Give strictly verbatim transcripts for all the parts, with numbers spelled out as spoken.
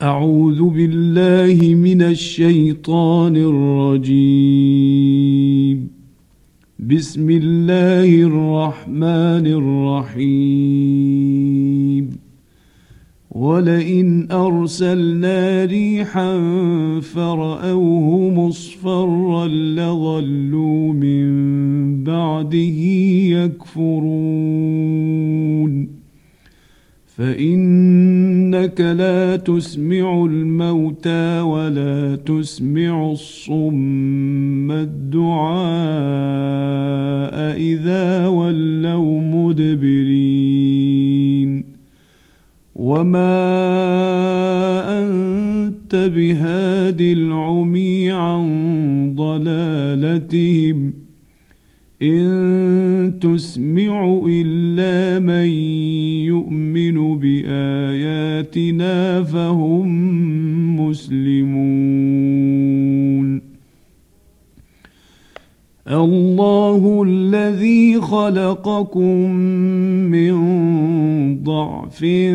أعوذ بالله من الشيطان الرجيم. بسم الله الرحمن الرحيم. ولئن أرسلنا ريحا فرأوه مصفرا لظلوا من بعده يكفرون. فإنك لا تسمع الموتى ولا تسمع الصم الدعاء إذا ولوا مدبرين. وما أنت بهاد العمي عن ضلالتهم إن تسمع إلا من يؤمن بآياتنا فهم مسلمون. الله الذي خلقكم من ضعف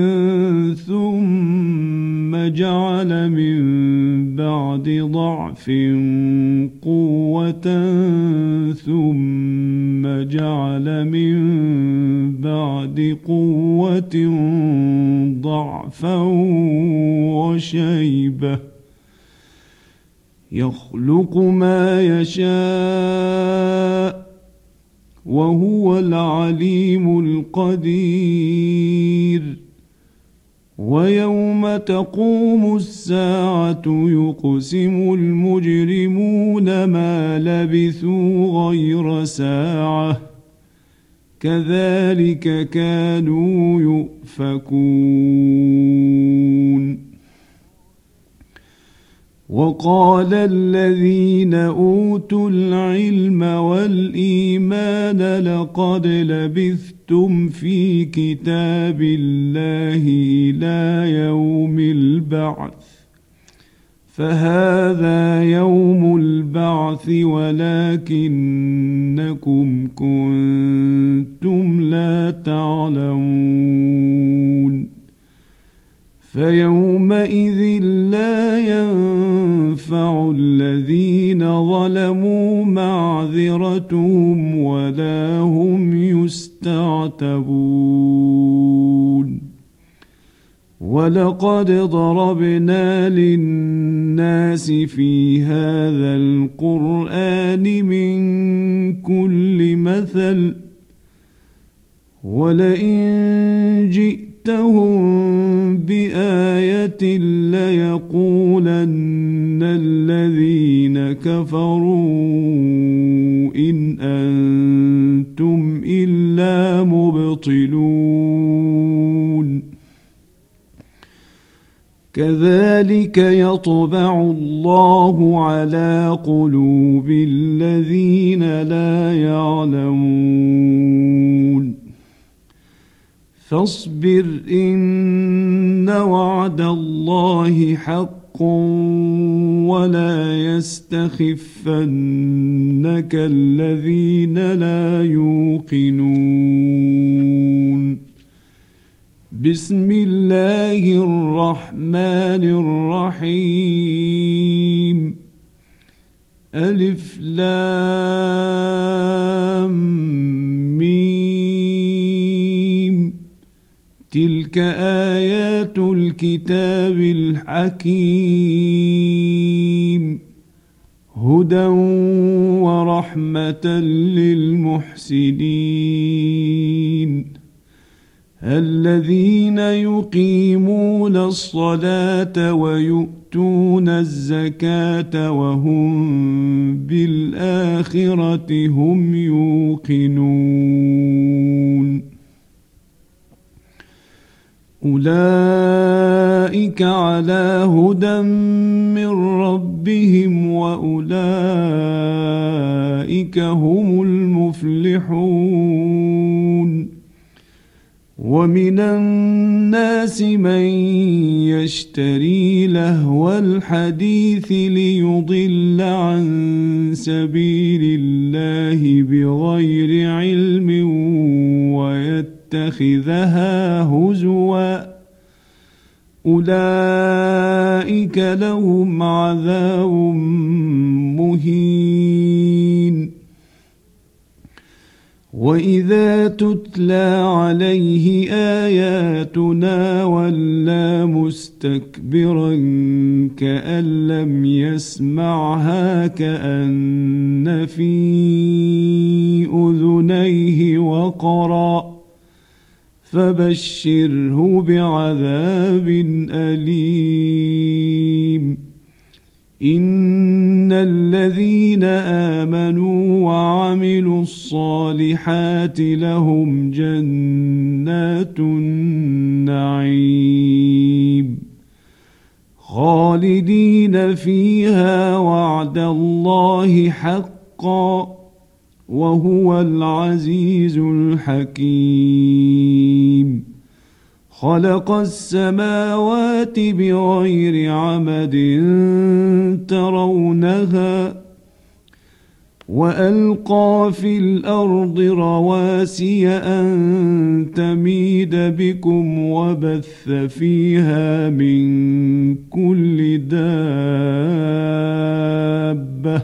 ثم جعل من بعد ضعف قوة ثم جعل من بعد قوة ضعفا وشيبة يخلق ما يشاء وهو العليم القدير. ويوم تقوم الساعة يقسم المجرمون ما لبثوا غير ساعة كذلك كانوا يؤفكون. وقال الذين أوتوا العلم والإيمان لقد لبثتم في كتاب الله إلى يوم البعث فهذا يوم البعث ولكنكم كنتم لا تعلمون. فيومئذ لا ينفع الذين ظلموا معذرتهم ولا هم يستعتبون. ولقد ضربنا للناس في هذا القرآن من كل مثل ولئن جئتهم بآية ليقولن الذين كفروا إن أنتم إلا مبطلون. كذلك يطبع الله على قلوب الذين لا يعلمون. فاصبر إن وعد الله حق ولا يستخفنك الذين لا يوقنون. بسم الله الرحمن الرحيم. ألف لام ميم. تلك آيات الكتاب الحكيم هدى ورحمة للمحسنين الذين يقيمون الصلاة ويؤتون الزكاة وهم بالآخرة هم يوقنون. أولئك على هدى من ربهم وأولئك هم المفلحون. ومن الناس من يشتري لهو الحديث ليضل عن سبيل الله بغير علم ويتخذها هزوا أولئك لهم عذاب مهين. وإذا تتلى عليه آياتنا ولى مستكبرا كأن لم يسمعها كأن في أذنيه وقرا فبشره بعذاب أليم. إن الذين آمنوا وعملوا الصالحات لهم جنات النعيم خالدين فيها وعد الله حقا وهو العزيز الحكيم. خلق السماوات بغير عمد ترونها وألقى في الأرض رواسي أن تميد بكم وبث فيها من كل دابة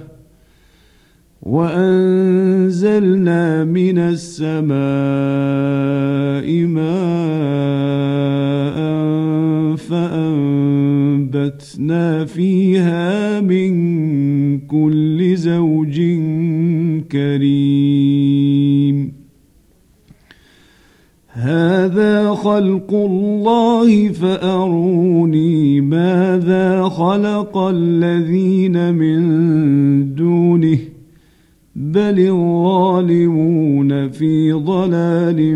وأنزلنا من السماء ماء فأنبتنا فيها من كل زوج كريم. هذا خلق الله فأروني ماذا خلق الذين من دونه بل الظالمون في ضلال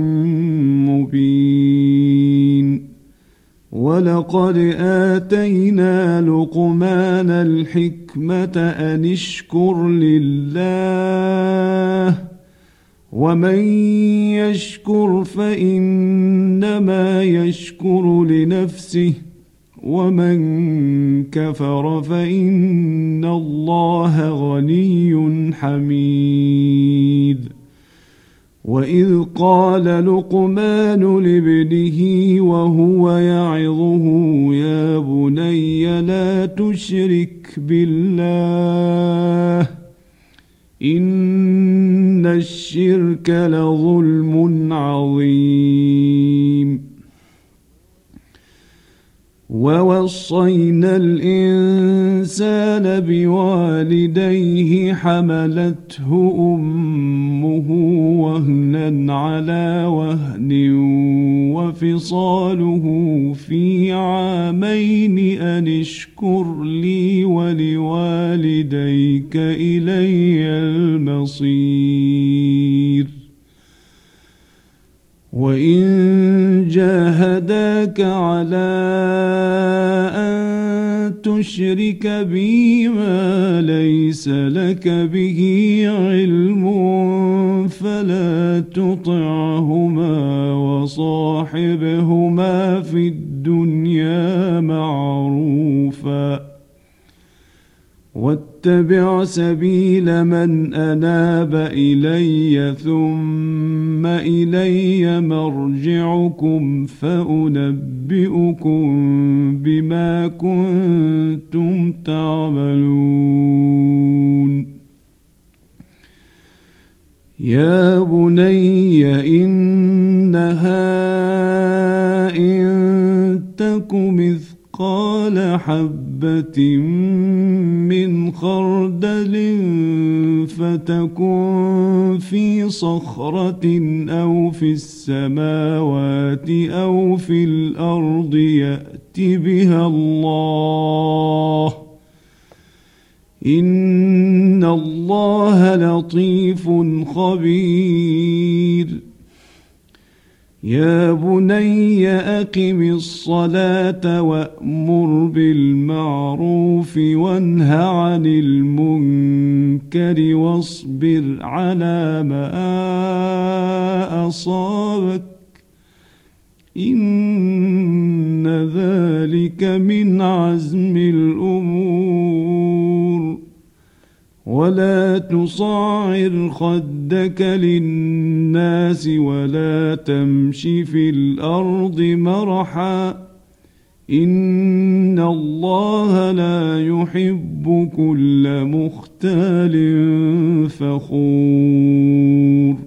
مبين. ولقد آتينا لقمان الحكمة أن اشكر لله ومن يشكر فإنما يشكر لنفسه ومن كفر فإن الله غني حميد. وإذ قال لقمان لابنه وهو يعظه يا بني لا تشرك بالله إن الشرك لظلم عظيم. ووصينا الإنسان بوالديه حملته أمه وهنا على وهن وفصاله في عامين أن اشكر لي ولوالديك إلي المصير. وإن جاهداك على أن تشرك بي ما ليس لك به علم فلا تطعهما وصاحبهما في الدنيا معروفا واتبع سبيل من أناب إلي ثم إلي مرجعكم فأنبئكم بما كنتم تعملون. يا بني إنها إن تك مثقال حبة من خردل فتكن في صخرة أو في السماوات أو في الأرض يأت بها الله إن الله لطيف خبير. يا بني أقم الصلاة وأمر بالمعروف وانه عن المنكر واصبر على ما أصابك إن ذلك من عزم الأمور. ولا تصعر خدك للناس ولا تمش في الأرض مرحا إن الله لا يحب كل مختال فخور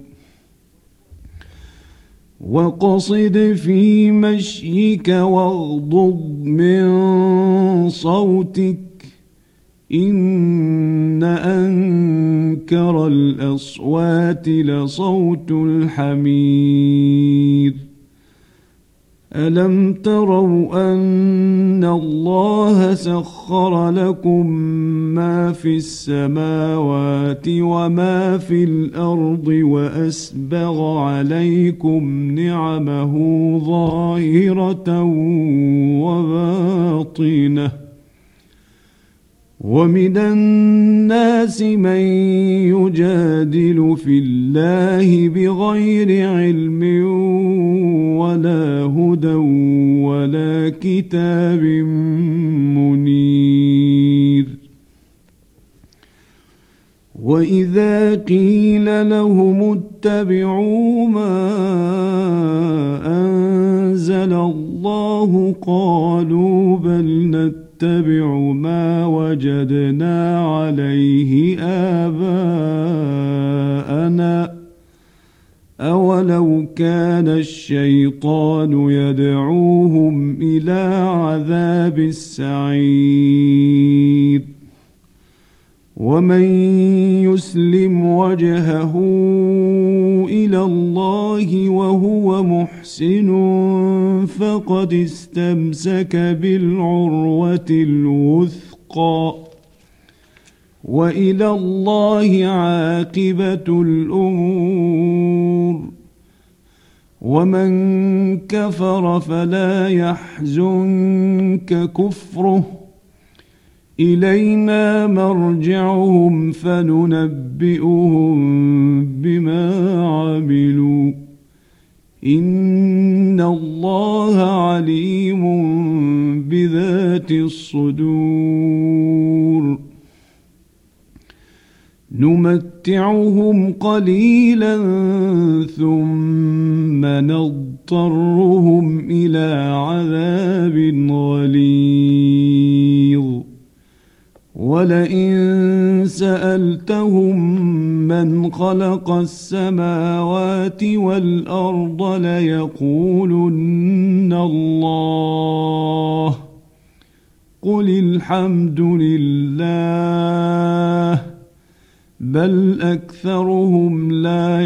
وقصد في مشيك واغضض من صوتك إن أنكر الأصوات لصوت الحمير ألم تروا أن الله سخر لكم ما في السماوات وما في الأرض وأسبغ عليكم نعمه ظاهرة وباطنة ومن الناس من يجادل في الله بغير علم ولا هدى ولا كتاب منير وإذا قيل لهم اتبعوا ما أنزل الله قالوا بل نتبع ما وجدنا عليه آباءنا أولو كان الشيطان يدعوهم إلى عذاب السعير ومن يسلم وجهه إلى الله وهو محسن فقد استمسك بالعروة الوثقى وإلى الله عاقبة الأمور ومن كفر فلا يحزنك كفره إلينا مرجعهم فننبئهم بما عملوا إن الله عليم بذات الصدور نمتعهم قليلا ثم نضطرهم إلى عذاب غليظ ولئن سألتهم من خلق السماوات والأرض ليقولن الله قل الحمد لله بل أكثرهم لا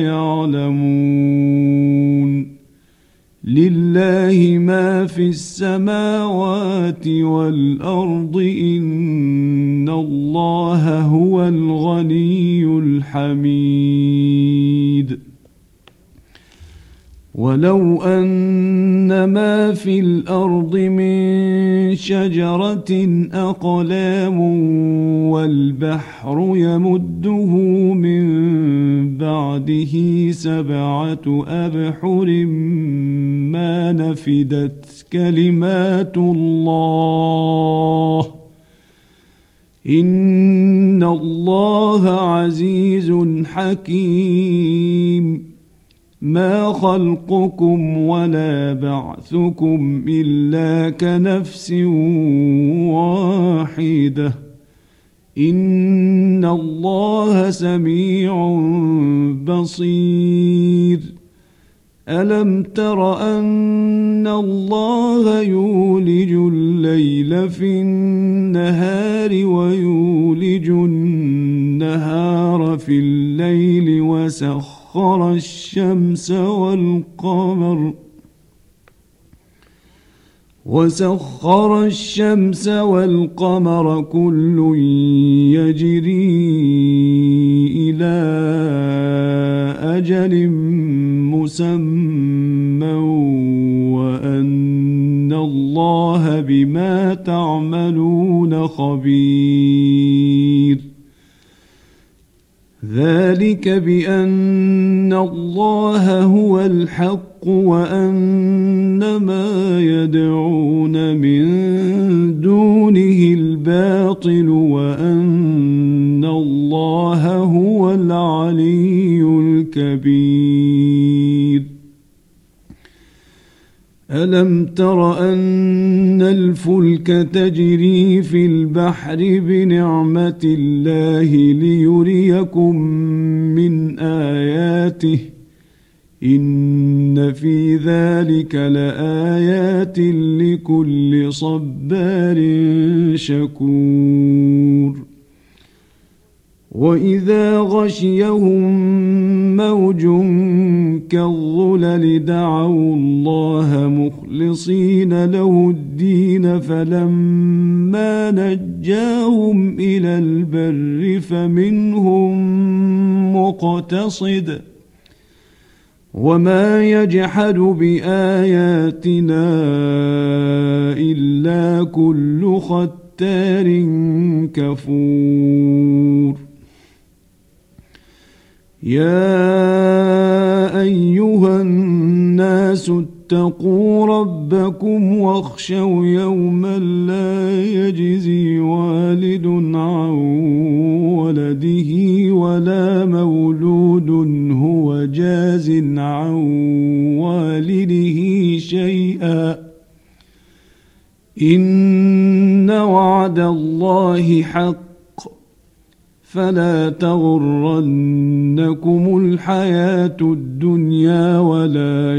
يعلمون لله ما في السماوات والأرض إن الله هو الغني الحميد ولو أن ما في الأرض من شجرة أقلام والبحر يمده من بعده سبعة أبحر ما نفدت كلمات الله إن الله عزيز حكيم ما خلقكم ولا بعثكم إلا كنفس واحدة إن الله سميع بصير ألم تر أن الله يولج الليل في النهار ويولج النهار في الليل وسخر سخر الشمس والقمر وسخر الشمس والقمر كل يجري إلى أجل مسمى وأن الله بما تعملون خبير ذلك بأن الله هو الحق وأن ما يدعون من دونه الباطل وأن الله هو العلي الكبير ألم ألم تر أن الفلك تجري في البحر بنعمة الله ليريكم من آياته إن في ذلك لآيات لكل صبار شكور وإذا غشيهم موج كالظلل دعوا الله مخلصين له الدين فلما نجاهم إلى البر فمنهم مقتصد وما يجحد بآياتنا إلا كل ختار كفور يا أيها الناس اتقوا ربكم واخشوا يوما لا يجزي والد عن ولده ولا مولود هو جاز عن والده شيئا إن وعد الله حق فلا تغرنكم الحياة الدنيا ولا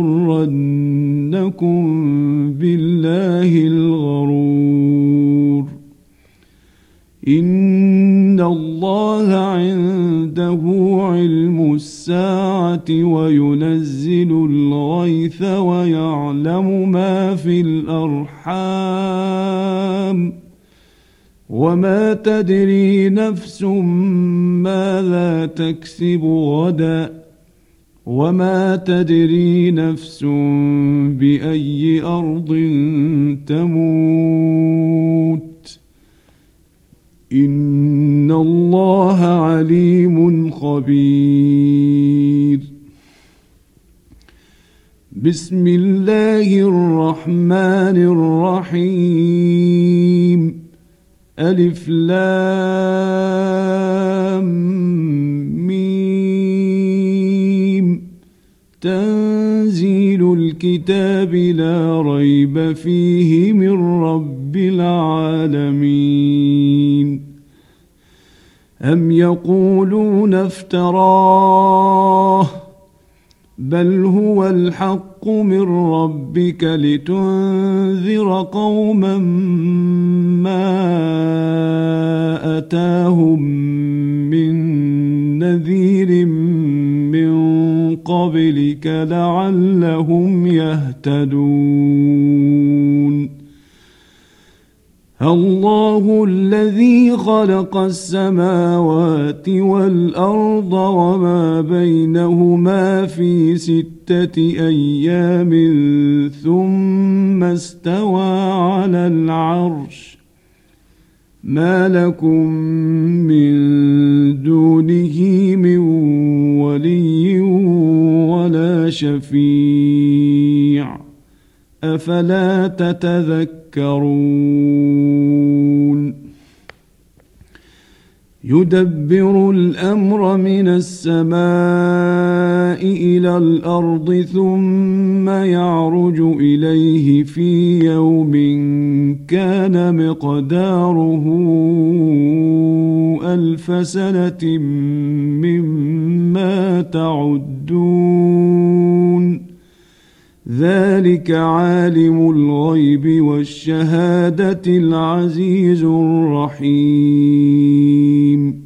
يغرنكم بالله الغرور إن الله عنده علم الساعة وينزل الغيث ويعلم ما في الأرحام وما تدري نفس ماذا تكسب غدا وما تدري نفس بأي أرض تموت إن الله عليم خبير بسم الله الرحمن الرحيم ألف لام ميم تنزيل الكتاب لا ريب فيه من رب العالمين أم يقولون افتراه بل هو الحق من ربك لتنذر قوما ما أتاهم من نذير من قبلك لعلهم يهتدون الله الذي خلق السماوات والأرض وما بينهما في ستة أيام ثم استوى على العرش ما لكم من دونه من ولي ولا شفيع أفلا تتذكرون يدبر الأمر من السماء إلى الأرض ثم يعرج إليه في يوم كان مقداره ألف سنة مما تعدون ذلك عالم الغيب والشهادة العزيز الرحيم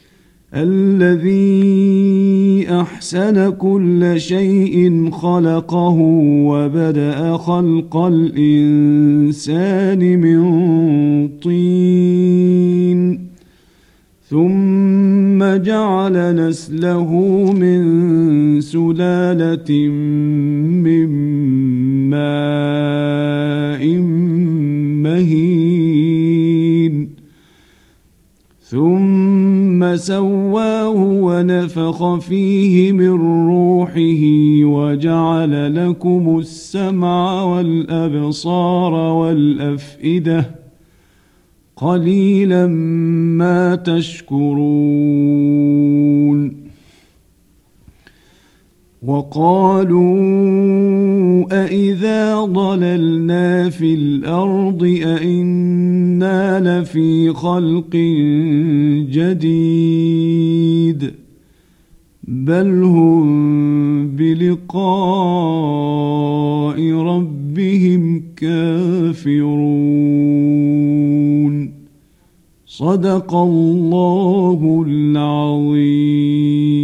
الذي أحسن كل شيء خلقه وبدأ خلق الإنسان من طين ثم جعل نسله من سلالة من ماء مهين ثم سواه ونفخ فيه من روحه وجعل لكم السمع والأبصار والأفئدة قليلا ما تشكرون وقالوا أإذا ضللنا في الأرض أإنا لفي خلق جديد بل هم بلقاء ربهم كافرون صدق الله العظيم.